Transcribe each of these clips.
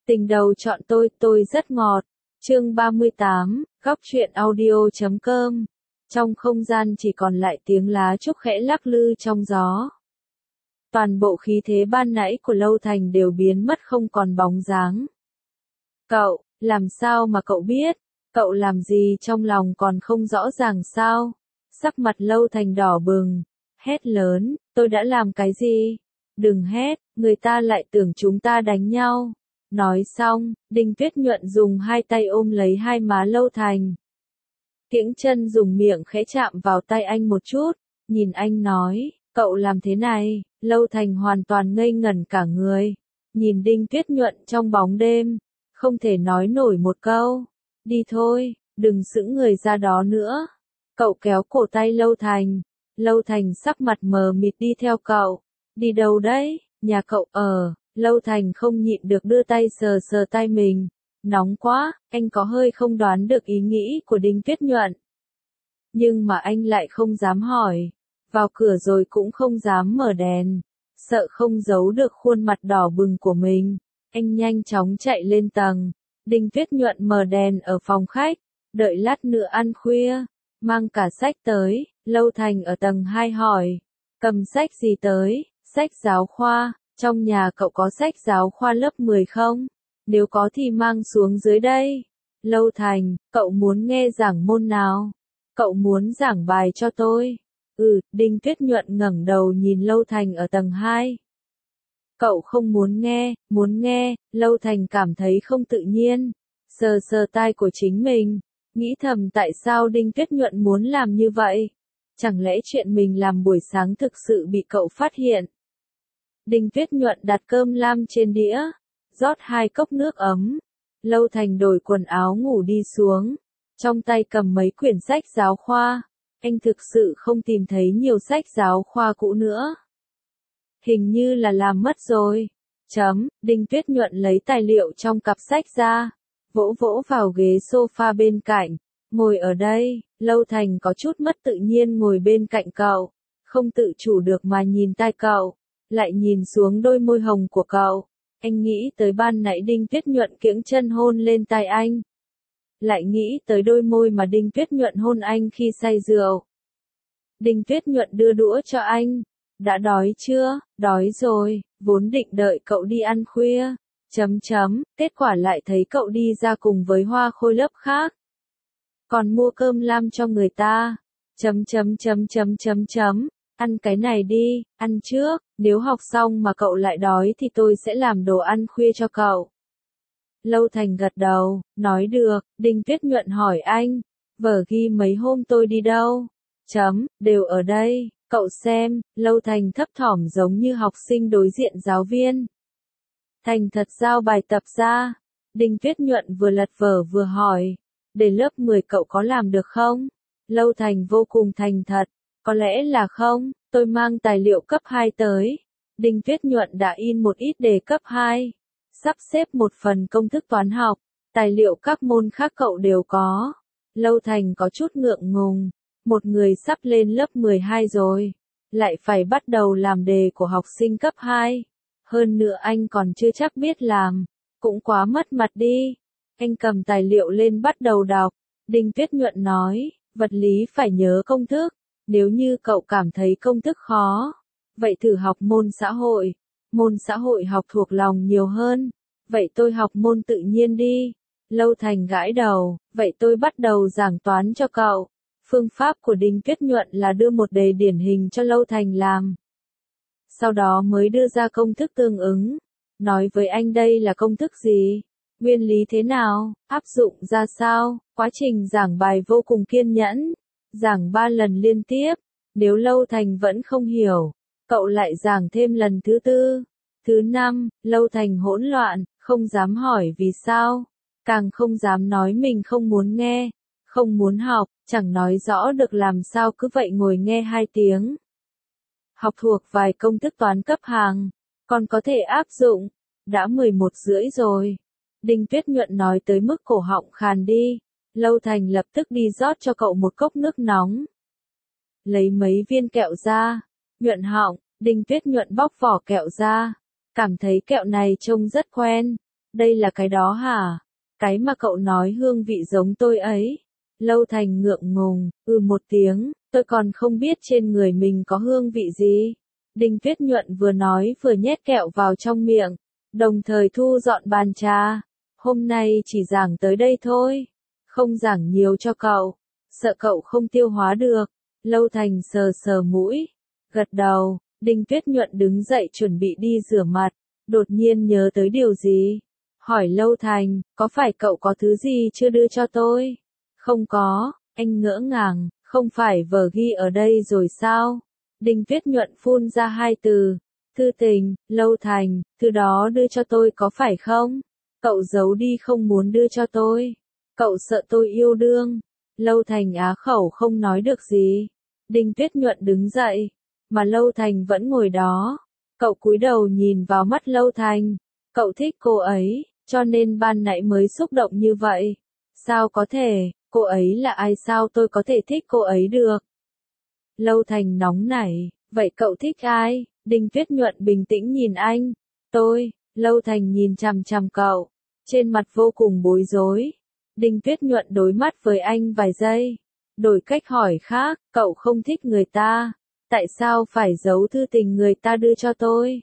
Tình đầu chọn tôi rất ngọt. Chương 38, góc truyện audio.com. Trong không gian chỉ còn lại tiếng lá trúc khẽ lắc lư trong gió. Toàn bộ khí thế ban nãy của Lâu Thành đều biến mất không còn bóng dáng. Cậu, làm sao mà cậu biết? Cậu làm gì trong lòng còn không rõ ràng sao? Sắc mặt Lâu Thành đỏ bừng, hét lớn, tôi đã làm cái gì? Đừng hét, người ta lại tưởng chúng ta đánh nhau. Nói xong, Đinh Tuyết Nhuận dùng hai tay ôm lấy hai má Lâu Thành. Kiễng Chân dùng miệng khẽ chạm vào tay anh một chút, nhìn anh nói, cậu làm thế này. Lâu Thành hoàn toàn ngây ngẩn cả người, nhìn Đinh Tuyết Nhuận trong bóng đêm, không thể nói nổi một câu. Đi thôi, đừng sững người ra đó nữa. Cậu kéo cổ tay Lâu Thành. Lâu Thành sắc mặt mờ mịt đi theo cậu. Đi đâu đấy? Nhà cậu ở. Lâu Thành không nhịn được đưa tay sờ sờ tay mình. Nóng quá, anh có hơi không đoán được ý nghĩ của Đinh Tuyết Nhuận. Nhưng mà anh lại không dám hỏi. Vào cửa rồi cũng không dám mở đèn. Sợ không giấu được khuôn mặt đỏ bừng của mình. Anh nhanh chóng chạy lên tầng. Đinh Tuyết Nhuận mở đèn ở phòng khách. Đợi lát nữa ăn khuya. Mang cả sách tới. Lâu Thành ở tầng 2 hỏi. Cầm sách gì tới? Sách giáo khoa. Trong nhà cậu có sách giáo khoa lớp 10 không? Nếu có thì mang xuống dưới đây. Lâu Thành, cậu muốn nghe giảng môn nào? Cậu muốn giảng bài cho tôi? Đinh Tuyết Nhuận ngẩng đầu nhìn Lâu Thành ở tầng 2. Cậu không muốn nghe, Lâu Thành cảm thấy không tự nhiên. Sờ sờ tai của chính mình, nghĩ thầm tại sao Đinh Tuyết Nhuận muốn làm như vậy? Chẳng lẽ chuyện mình làm buổi sáng thực sự bị cậu phát hiện? Đinh Tuyết Nhuận đặt cơm lam trên đĩa, rót 2 cốc nước ấm. Lâu Thành đổi quần áo ngủ đi xuống, trong tay cầm mấy quyển sách giáo khoa. Anh thực sự không tìm thấy nhiều sách giáo khoa cũ nữa. Hình như là làm mất rồi. Đinh Tuyết Nhuận lấy tài liệu trong cặp sách ra, vỗ vỗ vào ghế sofa bên cạnh. Ngồi ở đây. Lâu Thành có chút mất tự nhiên ngồi bên cạnh cậu, không tự chủ được mà nhìn tai cậu, lại nhìn xuống đôi môi hồng của cậu. Anh nghĩ tới ban nãy Đinh Tuyết Nhuận kiễng chân hôn lên tai anh. Lại nghĩ tới đôi môi mà Đinh Tuyết Nhuận hôn anh khi say rượu. Đinh Tuyết Nhuận đưa đũa cho anh. Đã đói chưa? Đói rồi, vốn định đợi cậu đi ăn khuya. Kết quả lại thấy cậu đi ra cùng với Hoa Khôi lớp khác. Còn mua cơm lam cho người ta. Ăn cái này đi, ăn trước, nếu học xong mà cậu lại đói thì tôi sẽ làm đồ ăn khuya cho cậu. Lâu Thành gật đầu, nói được. Đinh Tuyết Nhuận hỏi anh, vở ghi mấy hôm tôi đi đâu? Đều ở đây, cậu xem. Lâu Thành thấp thỏm giống như học sinh đối diện giáo viên. Thành thật giao bài tập ra. Đinh Tuyết Nhuận vừa lật vở vừa hỏi, để lớp 10 cậu có làm được không? Lâu Thành vô cùng thành thật, có lẽ là không, tôi mang tài liệu cấp 2 tới. Đinh Tuyết Nhuận đã in một ít đề cấp 2, sắp xếp một phần công thức toán học, tài liệu các môn khác cậu đều có. Lâu Thành có chút ngượng ngùng, một người sắp lên lớp 12 rồi, lại phải bắt đầu làm đề của học sinh cấp 2. Hơn nữa anh còn chưa chắc biết làm, cũng quá mất mặt đi. Anh cầm tài liệu lên bắt đầu đọc. Đinh Tuyết Nhuận nói, vật lý phải nhớ công thức. Nếu như cậu cảm thấy công thức khó, vậy thử học môn xã hội. Môn xã hội học thuộc lòng nhiều hơn. Vậy tôi học môn tự nhiên đi. Lâu Thành gãi đầu, vậy tôi bắt đầu giảng toán cho cậu. Phương pháp của Đinh Tuyết Nhuận là đưa một đề điển hình cho Lâu Thành làm. Sau đó mới đưa ra công thức tương ứng. Nói với anh đây là công thức gì? Nguyên lý thế nào? Áp dụng ra sao? Quá trình giảng bài vô cùng kiên nhẫn. Giảng 3 lần liên tiếp. Nếu Lâu Thành vẫn không hiểu, cậu lại giảng thêm lần thứ 4, thứ 5. Lâu Thành hỗn loạn, không dám hỏi vì sao. Càng không dám nói mình không muốn nghe, không muốn học, chẳng nói rõ được làm sao cứ vậy ngồi nghe 2 tiếng. Học thuộc vài công thức toán cấp hàng, còn có thể áp dụng. Đã 11:30 rồi. Đinh Tuyết Nhuận nói tới mức cổ họng khàn đi. Lâu Thành lập tức đi rót cho cậu một cốc nước nóng. Lấy mấy viên kẹo ra. Nhuận họng. Đinh Tuyết Nhuận bóc vỏ kẹo ra. Cảm thấy kẹo này trông rất quen. Đây là cái đó hả? Cái mà cậu nói hương vị giống tôi ấy. Lâu Thành ngượng ngùng, một tiếng, tôi còn không biết trên người mình có hương vị gì. Đinh Tuyết Nhuận vừa nói vừa nhét kẹo vào trong miệng, đồng thời thu dọn bàn trà. Hôm nay chỉ giảng tới đây thôi, không giảng nhiều cho cậu, sợ cậu không tiêu hóa được. Lâu Thành sờ sờ mũi, gật đầu. Đinh Tuyết Nhuận đứng dậy chuẩn bị đi rửa mặt, đột nhiên nhớ tới điều gì. Hỏi Lâu Thành, có phải cậu có thứ gì chưa đưa cho tôi? Không có, anh ngỡ ngàng, không phải vở ghi ở đây rồi sao? Đinh Tuyết Nhuận phun ra hai từ, thư tình. Lâu Thành, thư đó đưa cho tôi có phải không? Cậu giấu đi không muốn đưa cho tôi. Cậu sợ tôi yêu đương. Lâu Thành á khẩu không nói được gì. Đinh Tuyết Nhuận đứng dậy, mà Lâu Thành vẫn ngồi đó. Cậu cúi đầu nhìn vào mắt Lâu Thành. Cậu thích cô ấy, cho nên ban nãy mới xúc động như vậy. Sao có thể, cô ấy là ai sao tôi có thể thích cô ấy được? Lâu Thành nóng nảy, vậy cậu thích ai? Đinh Tuyết Nhuận bình tĩnh nhìn anh. Tôi. Lâu Thành nhìn chằm chằm cậu, trên mặt vô cùng bối rối. Đinh Tuyết Nhuận đối mắt với anh vài giây, đổi cách hỏi khác, cậu không thích người ta, tại sao phải giấu thư tình người ta đưa cho tôi?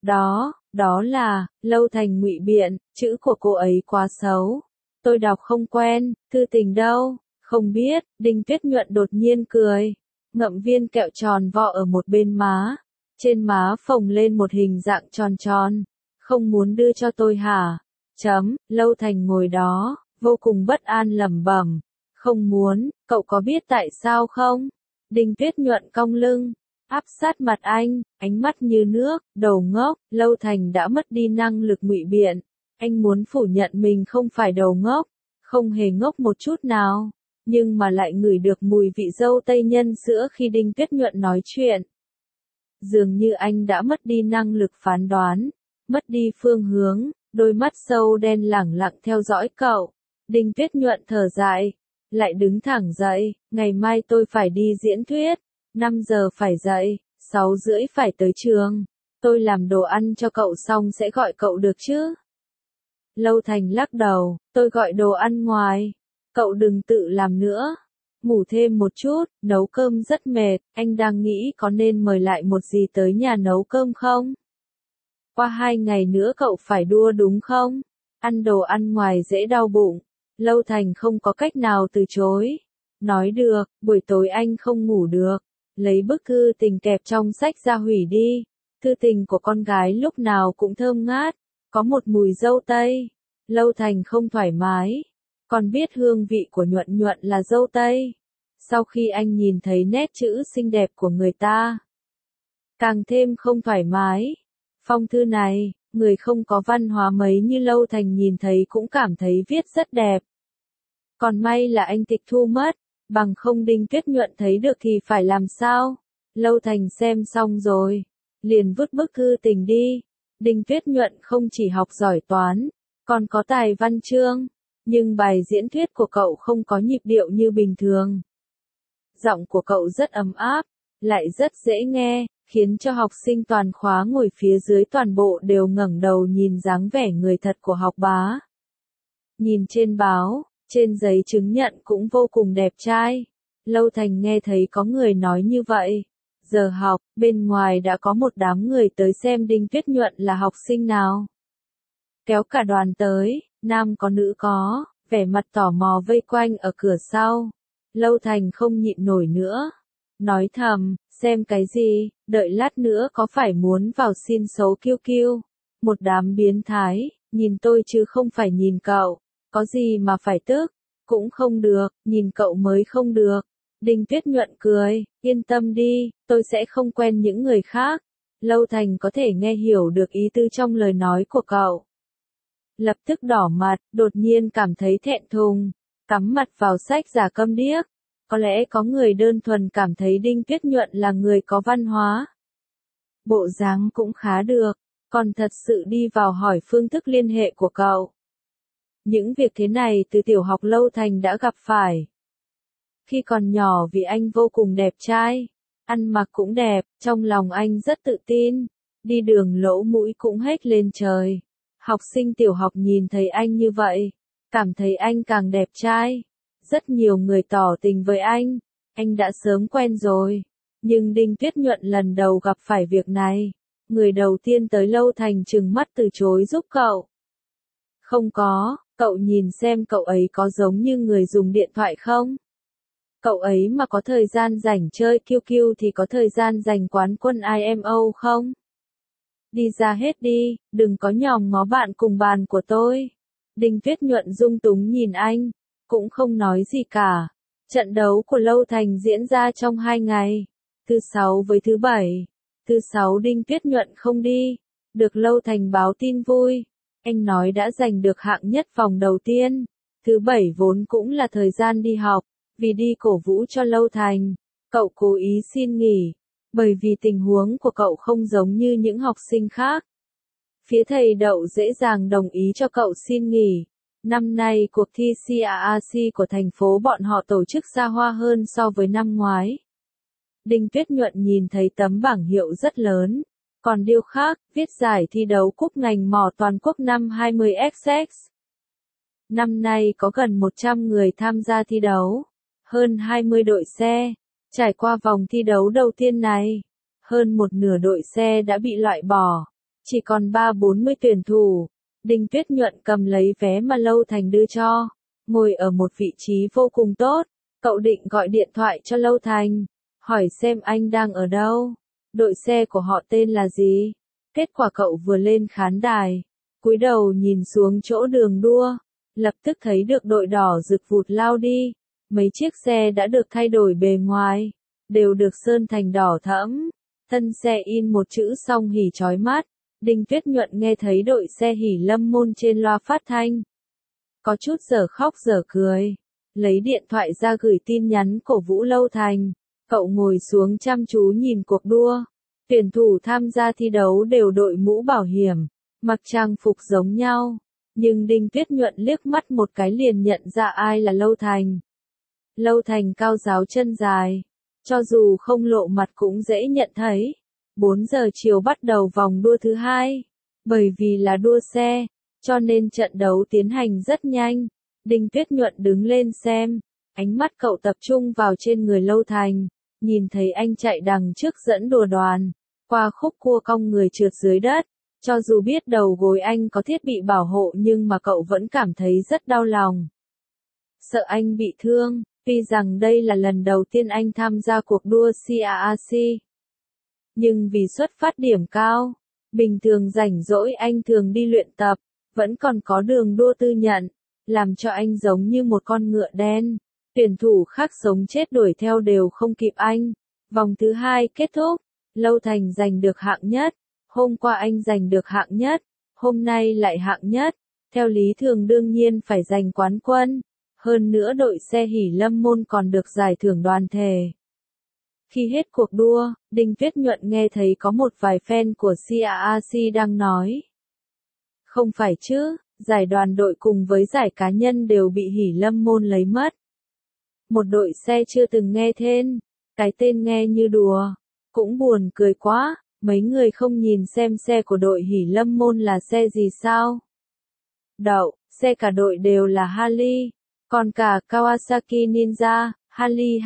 Đó là, Lâu Thành ngụy biện, chữ của cô ấy quá xấu. Tôi đọc không quen, thư tình đâu, không biết. Đinh Tuyết Nhuận đột nhiên cười, ngậm viên kẹo tròn vo ở một bên má, trên má phồng lên một hình dạng tròn tròn. Không muốn đưa cho tôi hả? Lâu Thành ngồi đó, vô cùng bất an lẩm bẩm. Không muốn, cậu có biết tại sao không? Đinh Tuyết Nhuận cong lưng, áp sát mặt anh, ánh mắt như nước, đầu ngốc. Lâu Thành đã mất đi năng lực ngụy biện. Anh muốn phủ nhận mình không phải đầu ngốc, không hề ngốc một chút nào, nhưng mà lại ngửi được mùi vị dâu tây nhân sữa khi Đinh Tuyết Nhuận nói chuyện. Dường như anh đã mất đi năng lực phán đoán, mất đi phương hướng, đôi mắt sâu đen lẳng lặng theo dõi cậu. Đinh Tuyết Nhuận thở dài, lại đứng thẳng dậy, ngày mai tôi phải đi diễn thuyết, 5 giờ phải dậy, 6 rưỡi phải tới trường. Tôi làm đồ ăn cho cậu xong sẽ gọi cậu được chứ? Lâu Thành lắc đầu, tôi gọi đồ ăn ngoài, cậu đừng tự làm nữa. Ngủ thêm một chút, nấu cơm rất mệt, anh đang nghĩ có nên mời lại một gì tới nhà nấu cơm không? Qua 2 ngày nữa cậu phải đua đúng không? Ăn đồ ăn ngoài dễ đau bụng. Lâu Thành không có cách nào từ chối. Nói được, buổi tối anh không ngủ được. Lấy bức thư tình kẹp trong sách ra hủy đi. Thư tình của con gái lúc nào cũng thơm ngát, có một mùi dâu tây. Lâu Thành không thoải mái, còn biết hương vị của Nhuận Nhuận là dâu tây. Sau khi anh nhìn thấy nét chữ xinh đẹp của người ta, càng thêm không thoải mái. Phong thư này, người không có văn hóa mấy như Lâu Thành nhìn thấy cũng cảm thấy viết rất đẹp. Còn may là anh tịch thu mất, bằng không Đinh Tuyết Nhuận thấy được thì phải làm sao? Lâu Thành xem xong rồi, liền vứt bức thư tình đi. Đinh Tuyết Nhuận không chỉ học giỏi toán, còn có tài văn chương, nhưng bài diễn thuyết của cậu không có nhịp điệu như bình thường. Giọng của cậu rất ấm áp, lại rất dễ nghe, khiến cho học sinh toàn khóa ngồi phía dưới toàn bộ đều ngẩng đầu nhìn dáng vẻ người thật của học bá. Nhìn trên báo, trên giấy chứng nhận cũng vô cùng đẹp trai. Lâu Thành nghe thấy có người nói như vậy. Giờ học, bên ngoài đã có một đám người tới xem Đinh Tuyết Nhuận là học sinh nào. Kéo cả đoàn tới, nam có nữ có, vẻ mặt tò mò vây quanh ở cửa sau. Lâu Thành không nhịn nổi nữa. Nói thầm, xem cái gì, đợi lát nữa có phải muốn vào xin xấu kiêu kiêu. Một đám biến thái, nhìn tôi chứ không phải nhìn cậu. Có gì mà phải tức, cũng không được, nhìn cậu mới không được. Đinh Tuyết Nhuận cười, yên tâm đi, tôi sẽ không quen những người khác. Lâu Thành có thể nghe hiểu được ý tư trong lời nói của cậu. Lập tức đỏ mặt, đột nhiên cảm thấy thẹn thùng, cắm mặt vào sách giả câm điếc. Có lẽ có người đơn thuần cảm thấy Đinh Tuyết Nhuận là người có văn hóa. Bộ dáng cũng khá được, còn thật sự đi vào hỏi phương thức liên hệ của cậu. Những việc thế này từ tiểu học Lâu Thành đã gặp phải. Khi còn nhỏ vì anh vô cùng đẹp trai, ăn mặc cũng đẹp, trong lòng anh rất tự tin, đi đường lỗ mũi cũng hết lên trời. Học sinh tiểu học nhìn thấy anh như vậy, cảm thấy anh càng đẹp trai. Rất nhiều người tỏ tình với anh đã sớm quen rồi. Nhưng Đinh Tuyết Nhuận lần đầu gặp phải việc này. Người đầu tiên tới Lâu Thành trừng mắt từ chối giúp cậu. Không có, cậu nhìn xem cậu ấy có giống như người dùng điện thoại không? Cậu ấy mà có thời gian rảnh chơi QQ thì có thời gian dành quán quân IMO không? Đi ra hết đi, đừng có nhòm ngó bạn cùng bàn của tôi. Đinh Tuyết Nhuận dung túng nhìn anh, cũng không nói gì cả. Trận đấu của Lâu Thành diễn ra trong 2 ngày, thứ Sáu với thứ Bảy. Thứ Sáu Đinh Tuyết Nhuận không đi, được Lâu Thành báo tin vui. Anh nói đã giành được hạng nhất vòng đầu tiên. Thứ Bảy vốn cũng là thời gian đi học, vì đi cổ vũ cho Lâu Thành, cậu cố ý xin nghỉ, bởi vì tình huống của cậu không giống như những học sinh khác. Phía thầy Đậu dễ dàng đồng ý cho cậu xin nghỉ. Năm nay cuộc thi CAAC của thành phố bọn họ tổ chức xa hoa hơn so với năm ngoái. Đinh Tuyết Nhuận nhìn thấy tấm bảng hiệu rất lớn. Còn điều khác, viết giải thi đấu cúp ngành mỏ toàn quốc năm 20XX. Năm nay có gần 100 người tham gia thi đấu, hơn 20 đội xe. Trải qua vòng thi đấu đầu tiên này, hơn một nửa đội xe đã bị loại bỏ, chỉ còn 30-40 tuyển thủ. Đinh Tuyết Nhuận cầm lấy vé mà Lâu Thành đưa cho, ngồi ở một vị trí vô cùng tốt. Cậu định gọi điện thoại cho Lâu Thành, hỏi xem anh đang ở đâu, đội xe của họ tên là gì. Kết quả cậu vừa lên khán đài, cúi đầu nhìn xuống chỗ đường đua, lập tức thấy được đội đỏ rực vụt lao đi. Mấy chiếc xe đã được thay đổi bề ngoài, đều được sơn thành đỏ thẫm. Thân xe in một chữ Song Hỷ chói mắt. Đinh Tuyết Nhuận nghe thấy đội xe Hỷ Lâm Môn trên loa phát thanh, có chút dở khóc dở cười, lấy điện thoại ra gửi tin nhắn cổ vũ Lâu Thành. Cậu ngồi xuống chăm chú nhìn cuộc đua. Tuyển thủ tham gia thi đấu đều đội mũ bảo hiểm, mặc trang phục giống nhau, nhưng Đinh Tuyết Nhuận liếc mắt một cái liền nhận ra ai là Lâu Thành. Lâu Thành cao ráo chân dài, cho dù không lộ mặt cũng dễ nhận thấy. 4 giờ chiều bắt đầu vòng đua thứ 2. Bởi vì là đua xe, cho nên trận đấu tiến hành rất nhanh. Đinh Tuyết Nhuận đứng lên xem, ánh mắt cậu tập trung vào trên người Lâu Thành, nhìn thấy anh chạy đằng trước dẫn đùa đoàn, qua khúc cua cong người trượt dưới đất. Cho dù biết đầu gối anh có thiết bị bảo hộ nhưng mà cậu vẫn cảm thấy rất đau lòng. Sợ anh bị thương, tuy rằng đây là lần đầu tiên anh tham gia cuộc đua CAAC. Nhưng vì xuất phát điểm cao, bình thường rảnh rỗi anh thường đi luyện tập, vẫn còn có đường đua tư nhận, làm cho anh giống như một con ngựa đen. Tuyển thủ khác sống chết đuổi theo đều không kịp anh. Vòng thứ 2 kết thúc, Lâu Thành giành được hạng nhất. Hôm qua anh giành được hạng nhất, hôm nay lại hạng nhất. Theo lý thường đương nhiên phải giành quán quân. Hơn nữa đội xe Hỷ Lâm Môn còn được giải thưởng đoàn thể. Khi hết cuộc đua, Đinh Tuyết Nhuận nghe thấy có một vài fan của CAAC đang nói. Không phải chứ, giải đoàn đội cùng với giải cá nhân đều bị Hỷ Lâm Môn lấy mất. Một đội xe chưa từng nghe tên, cái tên nghe như đùa, cũng buồn cười quá, mấy người không nhìn xem xe của đội Hỷ Lâm Môn là xe gì sao? Đậu, xe cả đội đều là Harley, còn cả Kawasaki Ninja, Harley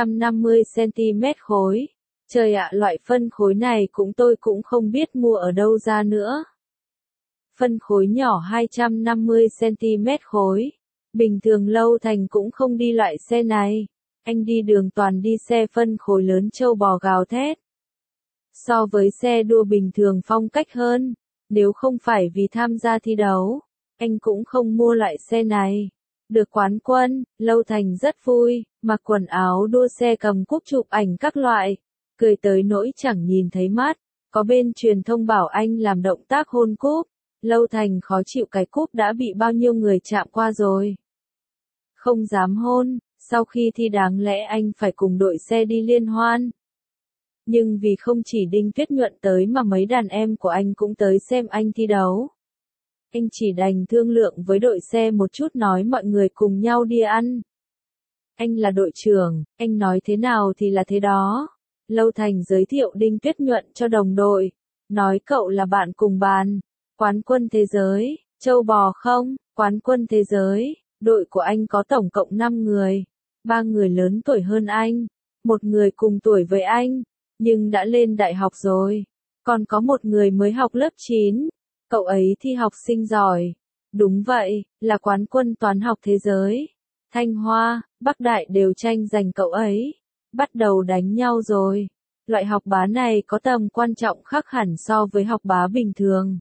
250cm khối. Trời ạ, loại phân khối này tôi cũng không biết mua ở đâu ra nữa. Phân khối nhỏ 250cm khối. Bình thường Lâu Thành cũng không đi loại xe này. Anh đi đường toàn đi xe phân khối lớn trâu bò gào thét. So với xe đua bình thường phong cách hơn. Nếu không phải vì tham gia thi đấu, anh cũng không mua loại xe này. Được quán quân, Lâu Thành rất vui, mặc quần áo đua xe cầm cúp chụp ảnh các loại, cười tới nỗi chẳng nhìn thấy mắt. Có bên truyền thông bảo anh làm động tác hôn cúp, Lâu Thành khó chịu cái cúp đã bị bao nhiêu người chạm qua rồi. Không dám hôn, sau khi thi đáng lẽ anh phải cùng đội xe đi liên hoan. Nhưng vì không chỉ Đinh Tuyết Nhuận tới mà mấy đàn em của anh cũng tới xem anh thi đấu. Anh chỉ đành thương lượng với đội xe một chút nói mọi người cùng nhau đi ăn. Anh là đội trưởng, anh nói thế nào thì là thế đó. Lâu Thành giới thiệu Đinh Tuyết Nhuận cho đồng đội, nói cậu là bạn cùng bàn. Quán quân thế giới, châu bò không? Quán quân thế giới, đội của anh có tổng cộng 5 người. 3 người lớn tuổi hơn anh, một người cùng tuổi với anh, nhưng đã lên đại học rồi. Còn có một người mới học lớp 9, cậu ấy thi học sinh giỏi. Đúng vậy, là quán quân toán học thế giới. Thanh Hoa, Bắc Đại đều tranh giành cậu ấy. Bắt đầu đánh nhau rồi. Loại học bá này có tầm quan trọng khác hẳn so với học bá bình thường.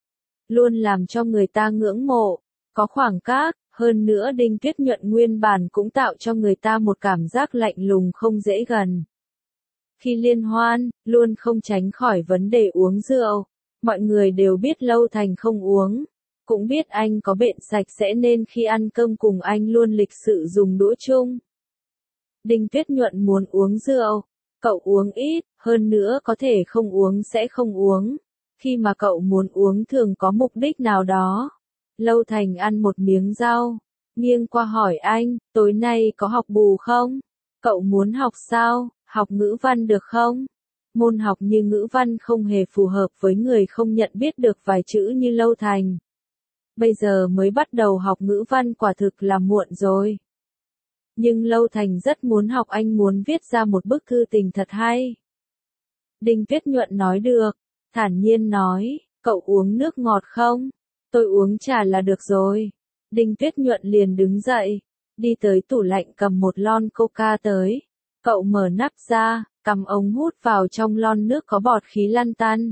Luôn làm cho người ta ngưỡng mộ, có khoảng cách, hơn nữa Đinh Tuyết Nhuận nguyên bản cũng tạo cho người ta một cảm giác lạnh lùng không dễ gần. Khi liên hoan, luôn không tránh khỏi vấn đề uống rượu. Mọi người đều biết Lâu Thành không uống, cũng biết anh có bệnh sạch sẽ nên khi ăn cơm cùng anh luôn lịch sự dùng đũa chung. Đinh Tuyết Nhuận muốn uống rượu, cậu uống ít, hơn nữa có thể không uống sẽ không uống. Khi mà cậu muốn uống thường có mục đích nào đó. Lâu Thành ăn một miếng rau, nghiêng qua hỏi anh, tối nay có học bù không? Cậu muốn học sao, học ngữ văn được không? Môn học như ngữ văn không hề phù hợp với người không nhận biết được vài chữ như Lâu Thành. Bây giờ mới bắt đầu học ngữ văn quả thực là muộn rồi. Nhưng Lâu Thành rất muốn học, anh muốn viết ra một bức thư tình thật hay. Đinh Tuyết Nhuận nói được, thản nhiên nói, cậu uống nước ngọt không? Tôi uống trà là được rồi. Đinh Tuyết Nhuận liền đứng dậy, đi tới tủ lạnh cầm một lon coca tới. Cậu mở nắp ra, cầm ống hút vào trong lon nước có bọt khí lăn tăn.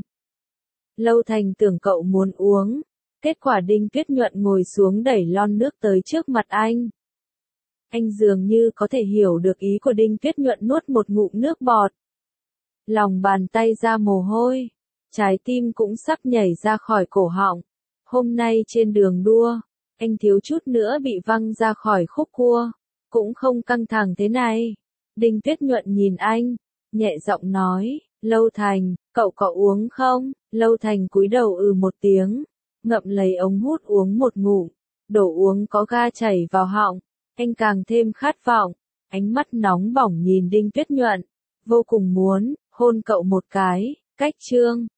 Lâu Thành tưởng cậu muốn uống. Kết quả Đinh Tuyết Nhuận ngồi xuống đẩy lon nước tới trước mặt anh. Anh dường như có thể hiểu được ý của Đinh Tuyết Nhuận, nuốt một ngụm nước bọt. Lòng bàn tay ra mồ hôi, trái tim cũng sắp nhảy ra khỏi cổ họng. Hôm nay trên đường đua, anh thiếu chút nữa bị văng ra khỏi khúc cua, cũng không căng thẳng thế này. Đinh Tuyết Nhuận nhìn anh, nhẹ giọng nói, Lâu Thành, cậu có uống không? Lâu Thành cúi đầu một tiếng, ngậm lấy ống hút uống một ngụm, đổ uống có ga chảy vào họng, anh càng thêm khát vọng, ánh mắt nóng bỏng nhìn Đinh Tuyết Nhuận, vô cùng muốn hôn cậu một cái. Cách chương